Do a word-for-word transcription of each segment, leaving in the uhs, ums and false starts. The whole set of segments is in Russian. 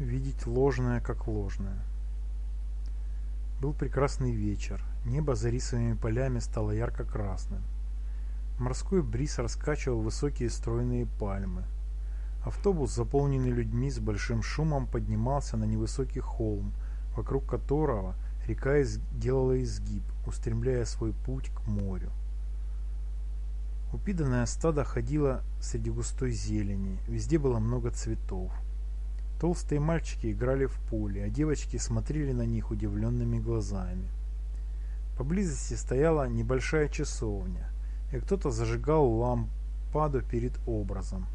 видеть ложное как ложное. Был прекрасный вечер. Небо за рисовыми полями стало ярко-красным. Морской бриз раскачивал высокие стройные пальмы. Автобус, заполненный людьми, с большим шумом поднимался на невысокий холм, вокруг которого река делала изгиб, устремляя свой путь к морю. Упитанное стадо ходило среди густой зелени, везде было много цветов. Толстые мальчики играли в поле, а девочки смотрели на них удивленными глазами. Поблизости стояла небольшая часовня, и кто-то зажигал лампаду перед образом.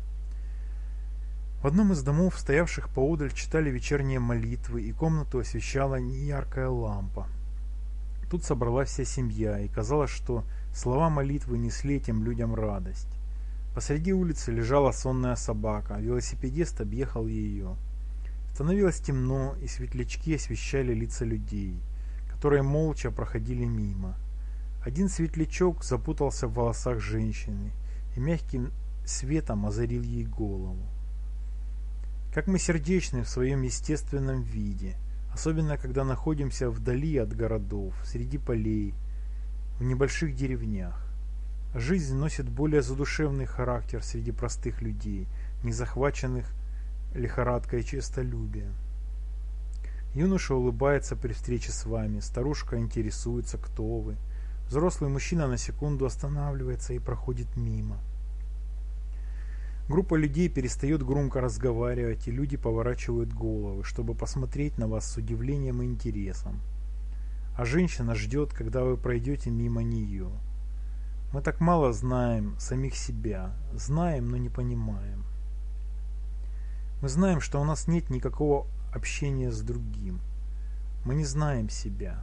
В одном из домов, стоявших поодаль, читали вечерние молитвы, и комнату освещала неяркая лампа. Тут собралась вся семья, и казалось, что слова молитвы несли этим людям радость. Посреди улицы лежала сонная собака, а велосипедист объехал ее. Становилось темно, и светлячки освещали лица людей, которые молча проходили мимо. Один светлячок запутался в волосах женщины и мягким светом озарил ей голову. Как мы сердечны в своем естественном виде, особенно когда находимся вдали от городов, среди полей, в небольших деревнях. Жизнь носит более задушевный характер среди простых людей, не захваченных лихорадкой честолюбия. Юноша улыбается при встрече с вами, старушка интересуется, кто вы. Взрослый мужчина на секунду останавливается и проходит мимо. Группа людей перестает громко разговаривать, и люди поворачивают головы, чтобы посмотреть на вас с удивлением и интересом. А женщина ждет, когда вы пройдете мимо нее. Мы так мало знаем самих себя, знаем, но не понимаем. Мы знаем, что у нас нет никакого общения с другим. Мы не знаем себя.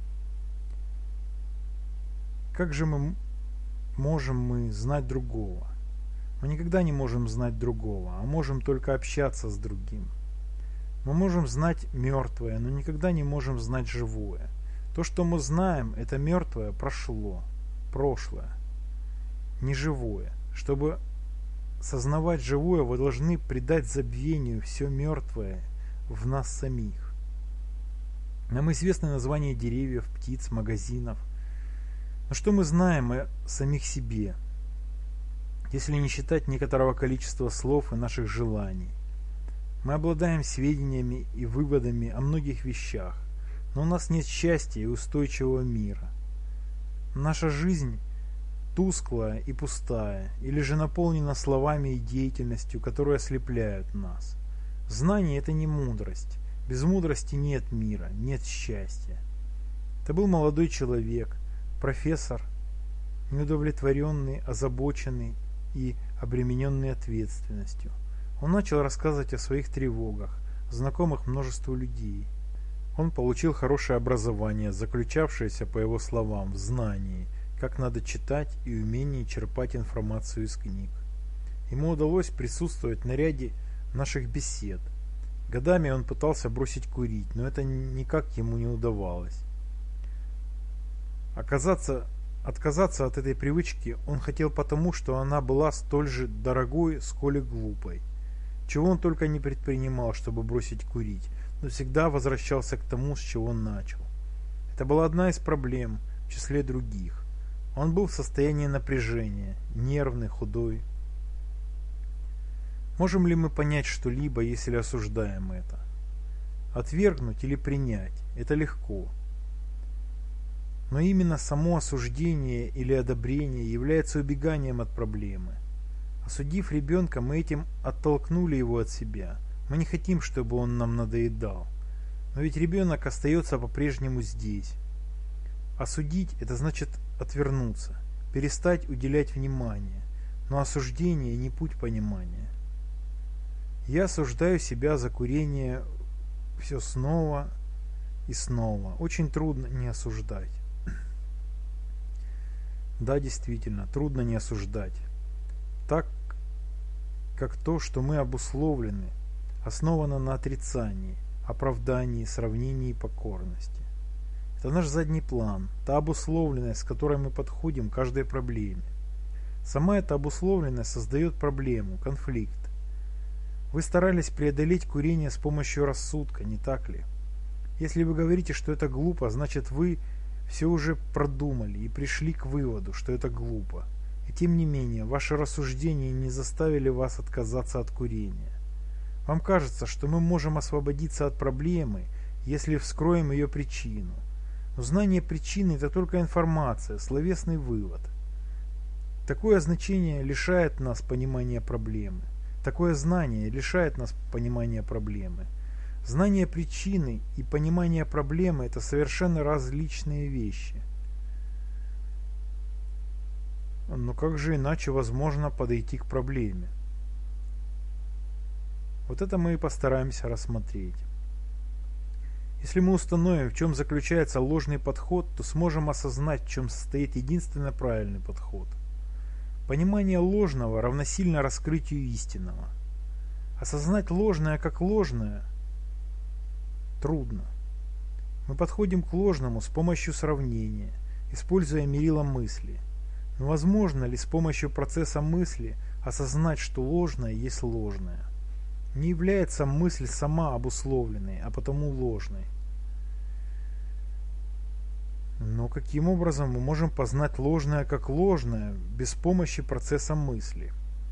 Как же мы можем мы знать другого? Мы никогда не можем знать другого, а можем только общаться с другим. Мы можем знать мертвое, но никогда не можем знать живое. То, что мы знаем, это мертвое прошло, прошлое, не живое. Чтобы сознавать живое, вы должны предать забвению все мертвое в нас самих. Нам известны названия деревьев, птиц, магазинов. Но что мы знаем о самих себе, если не считать некоторого количества слов и наших желаний? Мы обладаем сведениями и выводами о многих вещах, но у нас нет счастья и устойчивого мира. Наша жизнь тусклая и пустая, или же наполнена словами и деятельностью, которые ослепляют нас. Знание – это не мудрость. Без мудрости нет мира, нет счастья. Это был молодой человек, профессор, неудовлетворенный, озабоченный и обремененный ответственностью. Он начал рассказывать о своих тревогах, знакомых множеству людей. Он получил хорошее образование, заключавшееся, по его словам, в знании, как надо читать и умении черпать информацию из книг. Ему удалось присутствовать на ряде наших бесед. Годами он пытался бросить курить, но это никак ему не удавалось. Оказаться, отказаться от этой привычки он хотел потому, что она была столь же дорогой, сколь и глупой. Чего он только не предпринимал, чтобы бросить курить, но всегда возвращался к тому, с чего он начал. Это была одна из проблем, в числе других. Он был в состоянии напряжения, нервный, худой. Можем ли мы понять что-либо, если осуждаем это? Отвергнуть или принять – это легко. Но именно само осуждение или одобрение является убеганием от проблемы. Осудив ребенка, мы этим оттолкнули его от себя. Мы не хотим, чтобы он нам надоедал. Но ведь ребенок остается по-прежнему здесь. Осудить – это значит отвернуться, перестать уделять внимание. Но осуждение не путь понимания. Я осуждаю себя за курение все снова и снова. Очень трудно не осуждать. Да, действительно, трудно не осуждать. Так как то, что мы обусловлены, основано на отрицании, оправдании, сравнении и покорности. Это наш задний план, та обусловленность, с которой мы подходим к каждой проблеме. Сама эта обусловленность создает проблему, конфликт. Вы старались преодолеть курение с помощью рассудка, не так ли? Если вы говорите, что это глупо, значит вы все уже продумали и пришли к выводу, что это глупо. И тем не менее, ваши рассуждения не заставили вас отказаться от курения. Вам кажется, что мы можем освободиться от проблемы, если вскроем ее причину. Но знание причины – это только информация, словесный вывод. Такое значение лишает нас понимания проблемы. Такое знание лишает нас понимания проблемы. Знание причины и понимание проблемы – это совершенно различные вещи. Но как же иначе возможно подойти к проблеме? Вот это мы и постараемся рассмотреть. Если мы установим, в чем заключается ложный подход, то сможем осознать, в чем состоит единственно правильный подход. Понимание ложного равносильно раскрытию истинного. Осознать ложное как ложное трудно. Мы подходим к ложному с помощью сравнения, используя мерило мысли. Но возможно ли с помощью процесса мысли осознать, что ложное есть ложное? Не является мысль сама обусловленной, а потому ложной. Но каким образом мы можем познать ложное как ложное без помощи процесса мысли?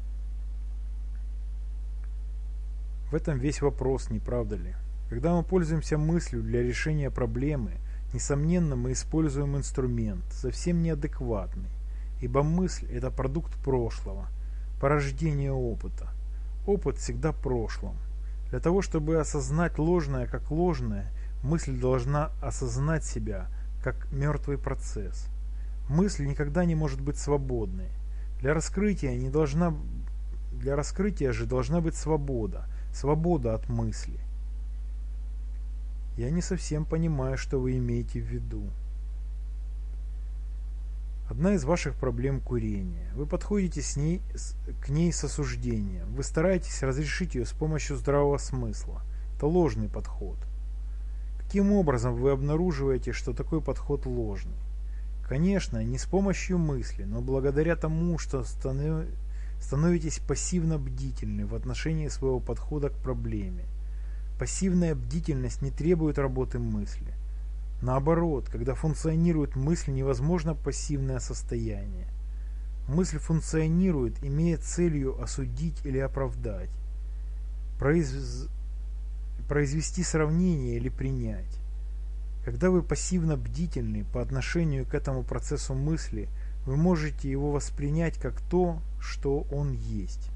В этом весь вопрос, не правда ли? Когда мы пользуемся мыслью для решения проблемы, несомненно, мы используем инструмент, совсем неадекватный, ибо мысль – это продукт прошлого, порождение опыта. Опыт всегда в прошлом. Для того, чтобы осознать ложное как ложное, мысль должна осознать себя как мертвый процесс. Мысль никогда не может быть свободной. Для раскрытия, не должна, для раскрытия же должна быть свобода, свобода от мысли. Я не совсем понимаю, что вы имеете в виду. Одна из ваших проблем – курение. Вы подходите с ней, к ней с осуждением. Вы стараетесь разрешить ее с помощью здравого смысла. Это ложный подход. Каким образом вы обнаруживаете, что такой подход ложный? Конечно, не с помощью мысли, но благодаря тому, что становитесь пассивно бдительны в отношении своего подхода к проблеме. Пассивная бдительность не требует работы мысли. Наоборот, когда функционирует мысль, невозможно пассивное состояние. Мысль функционирует, имея целью осудить или оправдать, произ... произвести сравнение или принять. Когда вы пассивно бдительны по отношению к этому процессу мысли, вы можете его воспринять как то, что он есть.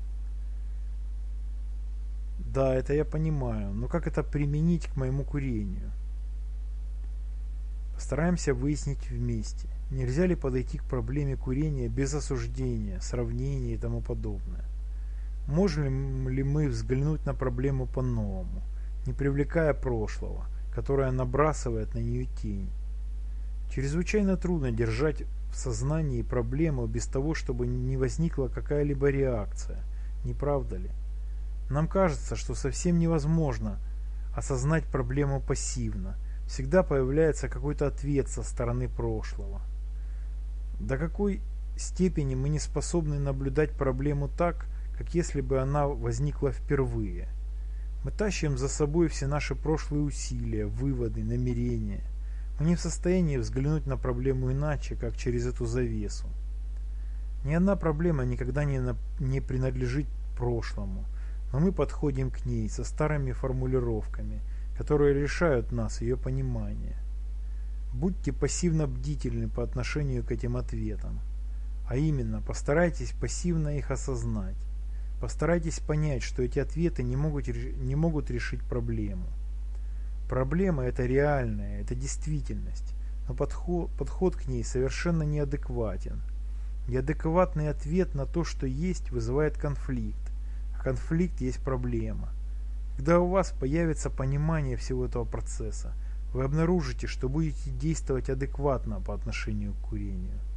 Да, это я понимаю, но как это применить к моему курению? Постараемся выяснить вместе, нельзя ли подойти к проблеме курения без осуждения, сравнения и тому подобное. Можем ли мы взглянуть на проблему по-новому, не привлекая прошлого, которое набрасывает на нее тень? Чрезвычайно трудно держать в сознании проблему без того, чтобы не возникла какая-либо реакция, не правда ли? Нам кажется, что совсем невозможно осознать проблему пассивно. Всегда появляется какой-то ответ со стороны прошлого. До какой степени мы не способны наблюдать проблему так, как если бы она возникла впервые? Мы тащим за собой все наши прошлые усилия, выводы, намерения. Мы не в состоянии взглянуть на проблему иначе, как через эту завесу. Ни одна проблема никогда не, на... не принадлежит прошлому, но мы подходим к ней со старыми формулировками, которые лишают нас ее понимания. Будьте пассивно бдительны по отношению к этим ответам, а именно постарайтесь пассивно их осознать. Постарайтесь понять, что эти ответы не могут, не могут решить проблему. Проблема – это реальная, это действительность, но подход, подход к ней совершенно неадекватен. Неадекватный ответ на то, что есть, вызывает конфликт, а конфликт есть проблема. Когда у вас появится понимание всего этого процесса, вы обнаружите, что будете действовать адекватно по отношению к курению.